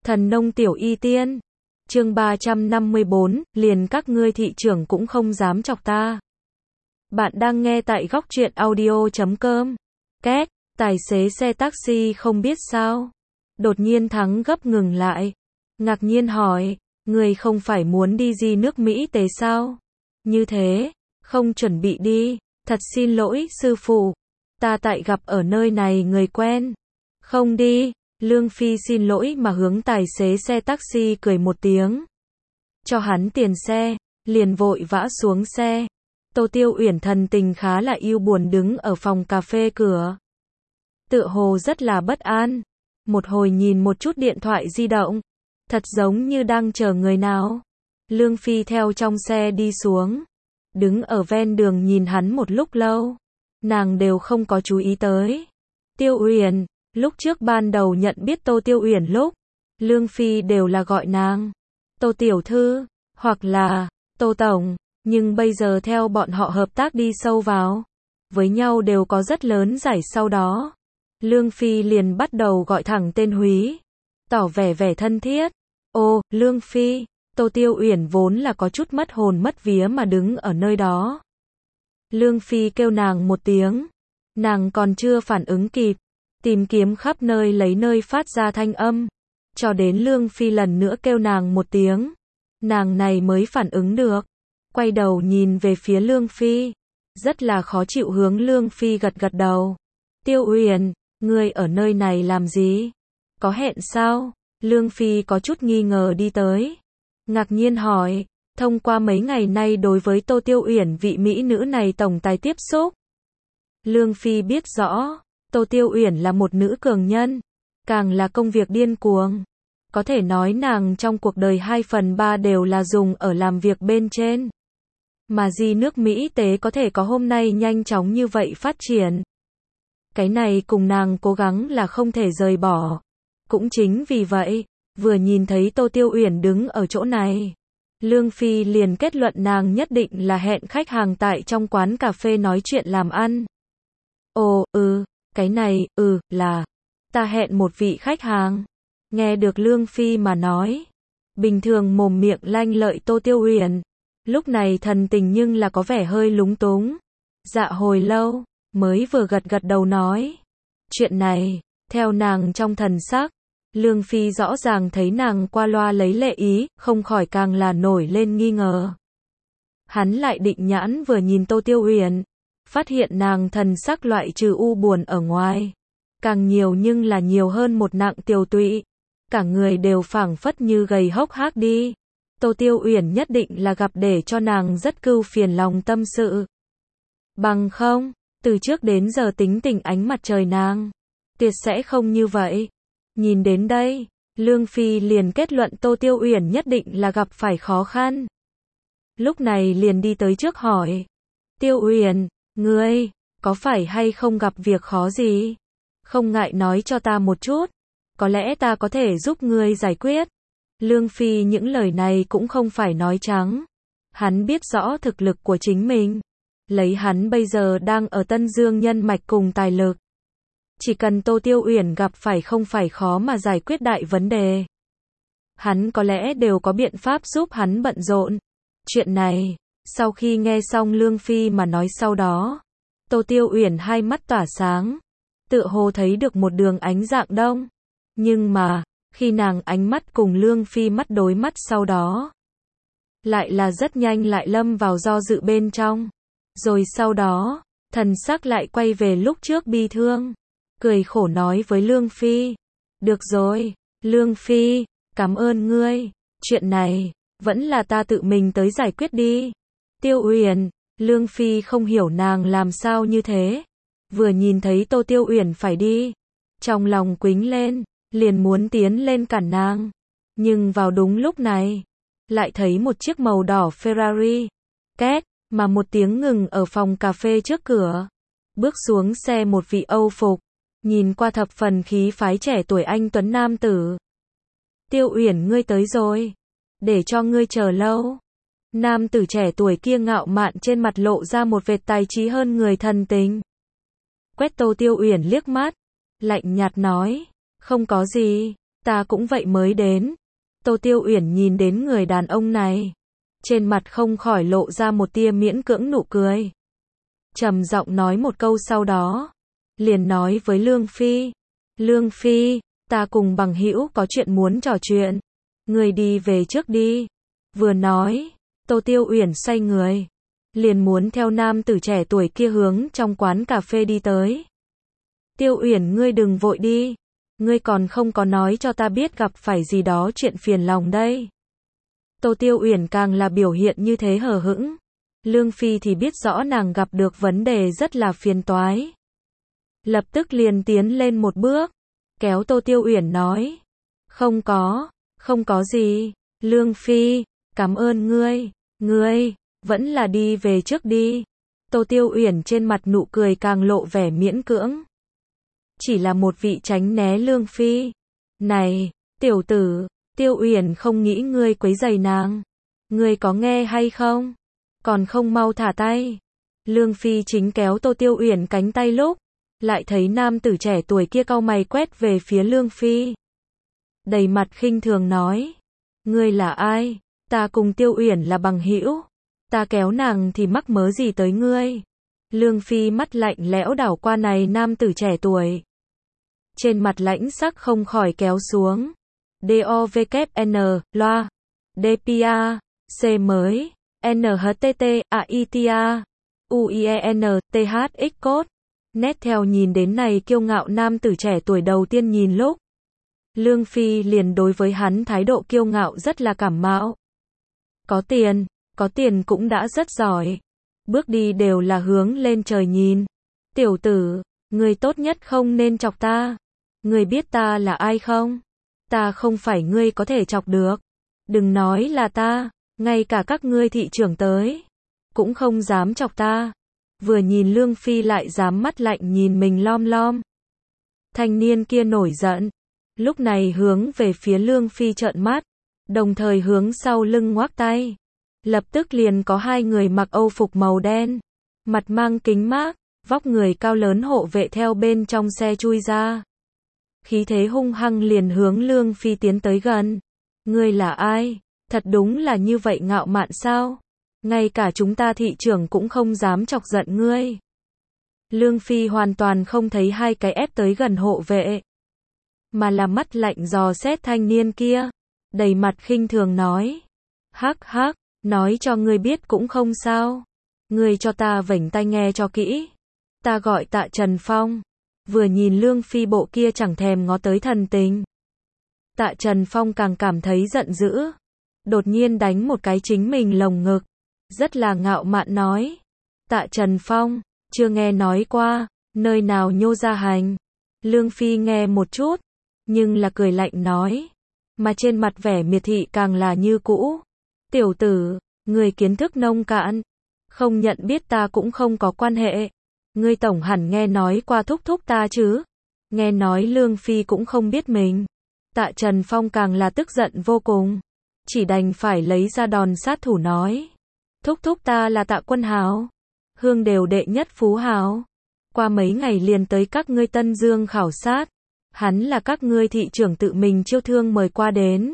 Thần nông tiểu y tiên. Chương 354, liền các ngươi thị trưởng cũng không dám chọc ta. Bạn đang nghe tại góc truyện audio.com. Két, tài xế xe taxi không biết sao. Đột nhiên Thắng gấp ngừng lại. Ngạc nhiên hỏi, người không phải muốn đi gì nước Mỹ tế sao? Như thế, không chuẩn bị đi. Thật xin lỗi sư phụ. Ta tại gặp ở nơi này người quen. Không đi. Lương Phi xin lỗi mà hướng tài xế xe taxi cười một tiếng. Cho hắn tiền xe, liền vội vã xuống xe. Tô Tiêu Uyển thần tình khá là yêu buồn đứng ở phòng cà phê cửa. Tựa hồ rất là bất an. Một hồi nhìn một chút điện thoại di động. Thật giống như đang chờ người nào. Lương Phi theo trong xe đi xuống. Đứng ở ven đường nhìn hắn một lúc lâu. Nàng đều không có chú ý tới. Tiêu Uyển. Lúc trước ban đầu nhận biết Tô Tiêu Uyển lúc, Lương Phi đều là gọi nàng Tô Tiểu Thư, hoặc là Tô Tổng, nhưng bây giờ theo bọn họ hợp tác đi sâu vào, với nhau đều có rất lớn giải sau đó. Lương Phi liền bắt đầu gọi thẳng tên Húy, tỏ vẻ thân thiết. Ô, Lương Phi, Tô Tiêu Uyển vốn là có chút mất hồn mất vía mà đứng ở nơi đó. Lương Phi kêu nàng một tiếng, nàng còn chưa phản ứng kịp. Tìm kiếm khắp nơi lấy nơi phát ra thanh âm, cho đến Lương Phi lần nữa kêu nàng một tiếng, nàng này mới phản ứng được, quay đầu nhìn về phía Lương Phi, rất là khó chịu hướng Lương Phi gật đầu. Tiêu Uyển, ngươi ở nơi này làm gì? Có hẹn sao? Lương Phi có chút nghi ngờ đi tới, ngạc nhiên hỏi, thông qua mấy ngày nay đối với Tô Tiêu Uyển vị mỹ nữ này tổng tài tiếp xúc. Lương Phi biết rõ. Tô Tiêu Uyển là một nữ cường nhân, càng là công việc điên cuồng. Có thể nói nàng trong cuộc đời 2/3 đều là dùng ở làm việc bên trên. Mà gì nước Mỹ tế có thể có hôm nay nhanh chóng như vậy phát triển. Cái này cùng nàng cố gắng là không thể rời bỏ. Cũng chính vì vậy, vừa nhìn thấy Tô Tiêu Uyển đứng ở chỗ này, Lương Phi liền kết luận nàng nhất định là hẹn khách hàng tại trong quán cà phê nói chuyện làm ăn. Ồ, cái này, là, ta hẹn một vị khách hàng. Nghe được Lương Phi mà nói, bình thường mồm miệng lanh lợi Tô Tiêu Uyển, lúc này thần tình nhưng là có vẻ hơi lúng túng. Dạ hồi lâu, mới vừa gật đầu nói. Chuyện này, theo nàng trong thần sắc, Lương Phi rõ ràng thấy nàng qua loa lấy lệ ý, không khỏi càng là nổi lên nghi ngờ. Hắn lại định nhãn vừa nhìn Tô Tiêu Uyển, phát hiện nàng thần sắc loại trừ u buồn ở ngoài, càng nhiều nhưng là nhiều hơn một nặng tiều tụy, cả người đều phảng phất như gầy hốc hác đi. Tô Tiêu Uyển nhất định là gặp để cho nàng rất cưu phiền lòng tâm sự. Bằng không, từ trước đến giờ tính tình ánh mặt trời nàng, tuyệt sẽ không như vậy. Nhìn đến đây, Lương Phi liền kết luận Tô Tiêu Uyển nhất định là gặp phải khó khăn. Lúc này liền đi tới trước hỏi, Tiêu Uyển, ngươi, có phải hay không gặp việc khó gì? Không ngại nói cho ta một chút, có lẽ ta có thể giúp ngươi giải quyết. Lương Phi những lời này cũng không phải nói trắng. Hắn biết rõ thực lực của chính mình. Lấy hắn bây giờ đang ở Tân Dương nhân mạch cùng tài lực. Chỉ cần Tô Tiêu Uyển gặp phải không phải khó mà giải quyết đại vấn đề. Hắn có lẽ đều có biện pháp giúp hắn bận rộn. Chuyện này, sau khi nghe xong Lương Phi mà nói sau đó, Tô Tiêu Uyển hai mắt tỏa sáng, tựa hồ thấy được một đường ánh dạng đông. Nhưng mà, khi nàng ánh mắt cùng Lương Phi mắt đối mắt sau đó, lại là rất nhanh lại lâm vào do dự bên trong. Rồi sau đó, thần sắc lại quay về lúc trước bi thương, cười khổ nói với Lương Phi, được rồi, Lương Phi, cảm ơn ngươi, chuyện này, vẫn là ta tự mình tới giải quyết đi. Tiêu Uyển, Lương Phi không hiểu nàng làm sao như thế. Vừa nhìn thấy Tô Tiêu Uyển phải đi, trong lòng quính lên, liền muốn tiến lên cản nàng. Nhưng vào đúng lúc này, lại thấy một chiếc màu đỏ Ferrari, két, mà một tiếng ngừng ở phòng cà phê trước cửa. Bước xuống xe một vị Âu phục, nhìn qua thập phần khí phái trẻ tuổi anh tuấn nam tử. Tiêu Uyển ngươi tới rồi, để cho ngươi chờ lâu. Nam tử trẻ tuổi kia ngạo mạn trên mặt lộ ra một vệt tài trí hơn người thần tình. Quét Tô Tiêu Uyển liếc mắt, lạnh nhạt nói, không có gì, Ta cũng vậy mới đến. Tô Tiêu Uyển nhìn đến người đàn ông này, trên mặt không khỏi lộ ra một tia miễn cưỡng nụ cười. Trầm giọng nói một câu sau đó, liền nói với Lương Phi. Lương Phi, ta cùng bằng hữu có chuyện muốn trò chuyện. Người đi về trước đi. Vừa nói, Tô Tiêu Uyển xoay người, liền muốn theo nam tử trẻ tuổi kia hướng trong quán cà phê đi tới. Tiêu Uyển, ngươi đừng vội đi. Ngươi còn không có nói cho ta biết gặp phải gì đó chuyện phiền lòng đây. Tô Tiêu Uyển càng là biểu hiện như thế hờ hững. Lương Phi thì biết rõ nàng gặp được vấn đề rất là phiền toái. Lập tức liền tiến lên một bước, kéo Tô Tiêu Uyển nói. Không có gì. Lương Phi, cảm ơn ngươi, vẫn là đi về trước đi. Tô Tiêu Uyển trên mặt nụ cười càng lộ vẻ miễn cưỡng. Chỉ là một vị tránh né Lương Phi. Này, tiểu tử, Tiêu Uyển không nghĩ ngươi quấy rầy nàng. Ngươi có nghe hay không? Còn không mau thả tay. Lương Phi chính kéo Tô Tiêu Uyển cánh tay lúc, lại thấy nam tử trẻ tuổi kia cau mày quét về phía Lương Phi. Đầy mặt khinh thường nói. Ngươi là ai? Ta cùng Tiêu Uyển là bằng hữu. Ta kéo nàng thì mắc mớ gì tới ngươi? Lương Phi mắt lạnh lẽo đảo qua này nam tử trẻ tuổi. Trên mặt lãnh sắc không khỏi kéo xuống. DOVKN, loa. DPA, C mới. NHTT, AITA. UIEN, THX code. Nét theo nhìn đến này kiêu ngạo nam tử trẻ tuổi đầu tiên nhìn lúc. Lương Phi liền đối với hắn thái độ kiêu ngạo rất là cảm mạo. Có tiền cũng đã rất giỏi. Bước đi đều là hướng lên trời nhìn. Tiểu tử, người tốt nhất không nên chọc ta. Người biết ta là ai không? Ta không phải ngươi có thể chọc được. Đừng nói là ta, ngay cả các ngươi thị trưởng tới, cũng không dám chọc ta. Vừa nhìn Lương Phi lại dám mắt lạnh nhìn mình lom lom. Thanh niên kia nổi giận, lúc này hướng về phía Lương Phi trợn mắt, đồng thời hướng sau lưng ngoác tay. Lập tức liền có hai người mặc âu phục màu đen, mặt mang kính mát, vóc người cao lớn hộ vệ theo bên trong xe chui ra. Khí thế hung hăng liền hướng Lương Phi tiến tới gần. Ngươi là ai? Thật đúng là như vậy ngạo mạn sao? Ngay cả chúng ta thị trưởng cũng không dám chọc giận ngươi. Lương Phi hoàn toàn không thấy hai cái ép tới gần hộ vệ, mà là mắt lạnh dò xét thanh niên kia, đầy mặt khinh thường nói. Hắc hắc, nói cho ngươi biết cũng không sao. Ngươi cho ta vểnh tai nghe cho kỹ. Ta gọi Tạ Trần Phong. Vừa nhìn Lương Phi bộ kia chẳng thèm ngó tới thần tình. Tạ Trần Phong càng cảm thấy giận dữ. Đột nhiên đánh một cái chính mình lồng ngực. Rất là ngạo mạn nói. Tạ Trần Phong, chưa nghe nói qua, nơi nào nhô ra hành. Lương Phi nghe một chút, nhưng là cười lạnh nói. Mà trên mặt vẻ miệt thị càng là như cũ. Tiểu tử, người kiến thức nông cạn. Không nhận biết ta cũng không có quan hệ. Ngươi tổng hẳn nghe nói qua thúc thúc ta chứ. Nghe nói Lương Phi cũng không biết mình. Tạ Trần Phong càng là tức giận vô cùng. Chỉ đành phải lấy ra đòn sát thủ nói. Thúc thúc ta là Tạ Quân Hào. Hương đều đệ nhất phú hào. Qua mấy ngày liền tới các ngươi Tân Dương khảo sát. Hắn là các ngươi thị trưởng tự mình chiêu thương mời qua đến.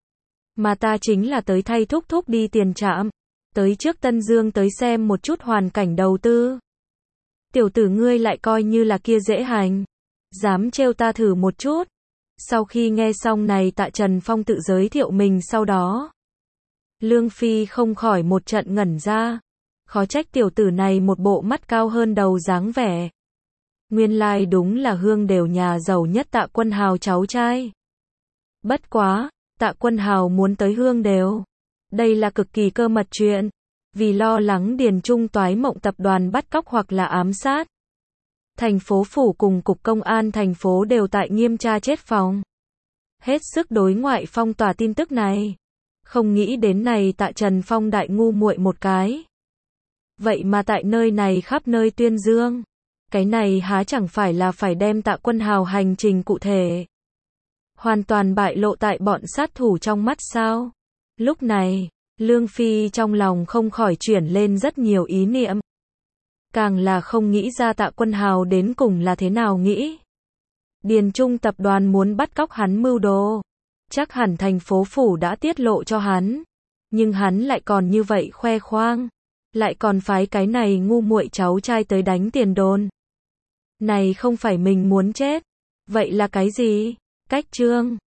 Mà ta chính là tới thay thúc thúc đi tiền trạm. Tới trước Tân Dương tới xem một chút hoàn cảnh đầu tư. Tiểu tử ngươi lại coi như là kia dễ hành. Dám trêu ta thử một chút. Sau khi nghe xong này Tạ Trần Phong tự giới thiệu mình sau đó. Lương Phi không khỏi một trận ngẩn ra. Khó trách tiểu tử này một bộ mắt cao hơn đầu dáng vẻ. Nguyên lai đúng là Hương đều nhà giàu nhất Tạ Quân Hào cháu trai. Bất quá, Tạ Quân Hào muốn tới Hương đều. Đây là cực kỳ cơ mật chuyện. Vì lo lắng Điền Trung toái mộng tập đoàn bắt cóc hoặc là ám sát. Thành phố phủ cùng cục công an thành phố đều tại nghiêm tra chết phòng. Hết sức đối ngoại phong tỏa tin tức này. Không nghĩ đến này Tạ Trần Phong đại ngu muội một cái. Vậy mà tại nơi này khắp nơi tuyên dương. Cái này há chẳng phải là phải đem Tạ Quân Hào hành trình cụ thể. Hoàn toàn bại lộ tại bọn sát thủ trong mắt sao. Lúc này, Lương Phi trong lòng không khỏi chuyển lên rất nhiều ý niệm. Càng là không nghĩ ra Tạ Quân Hào đến cùng là thế nào nghĩ. Điền Trung tập đoàn muốn bắt cóc hắn mưu đồ. Chắc hẳn thành phố phủ đã tiết lộ cho hắn. Nhưng hắn lại còn như vậy khoe khoang. Lại còn phái cái này ngu muội cháu trai tới đánh tiền đồn. Này không phải mình muốn chết. Vậy là cái gì? Cách trương.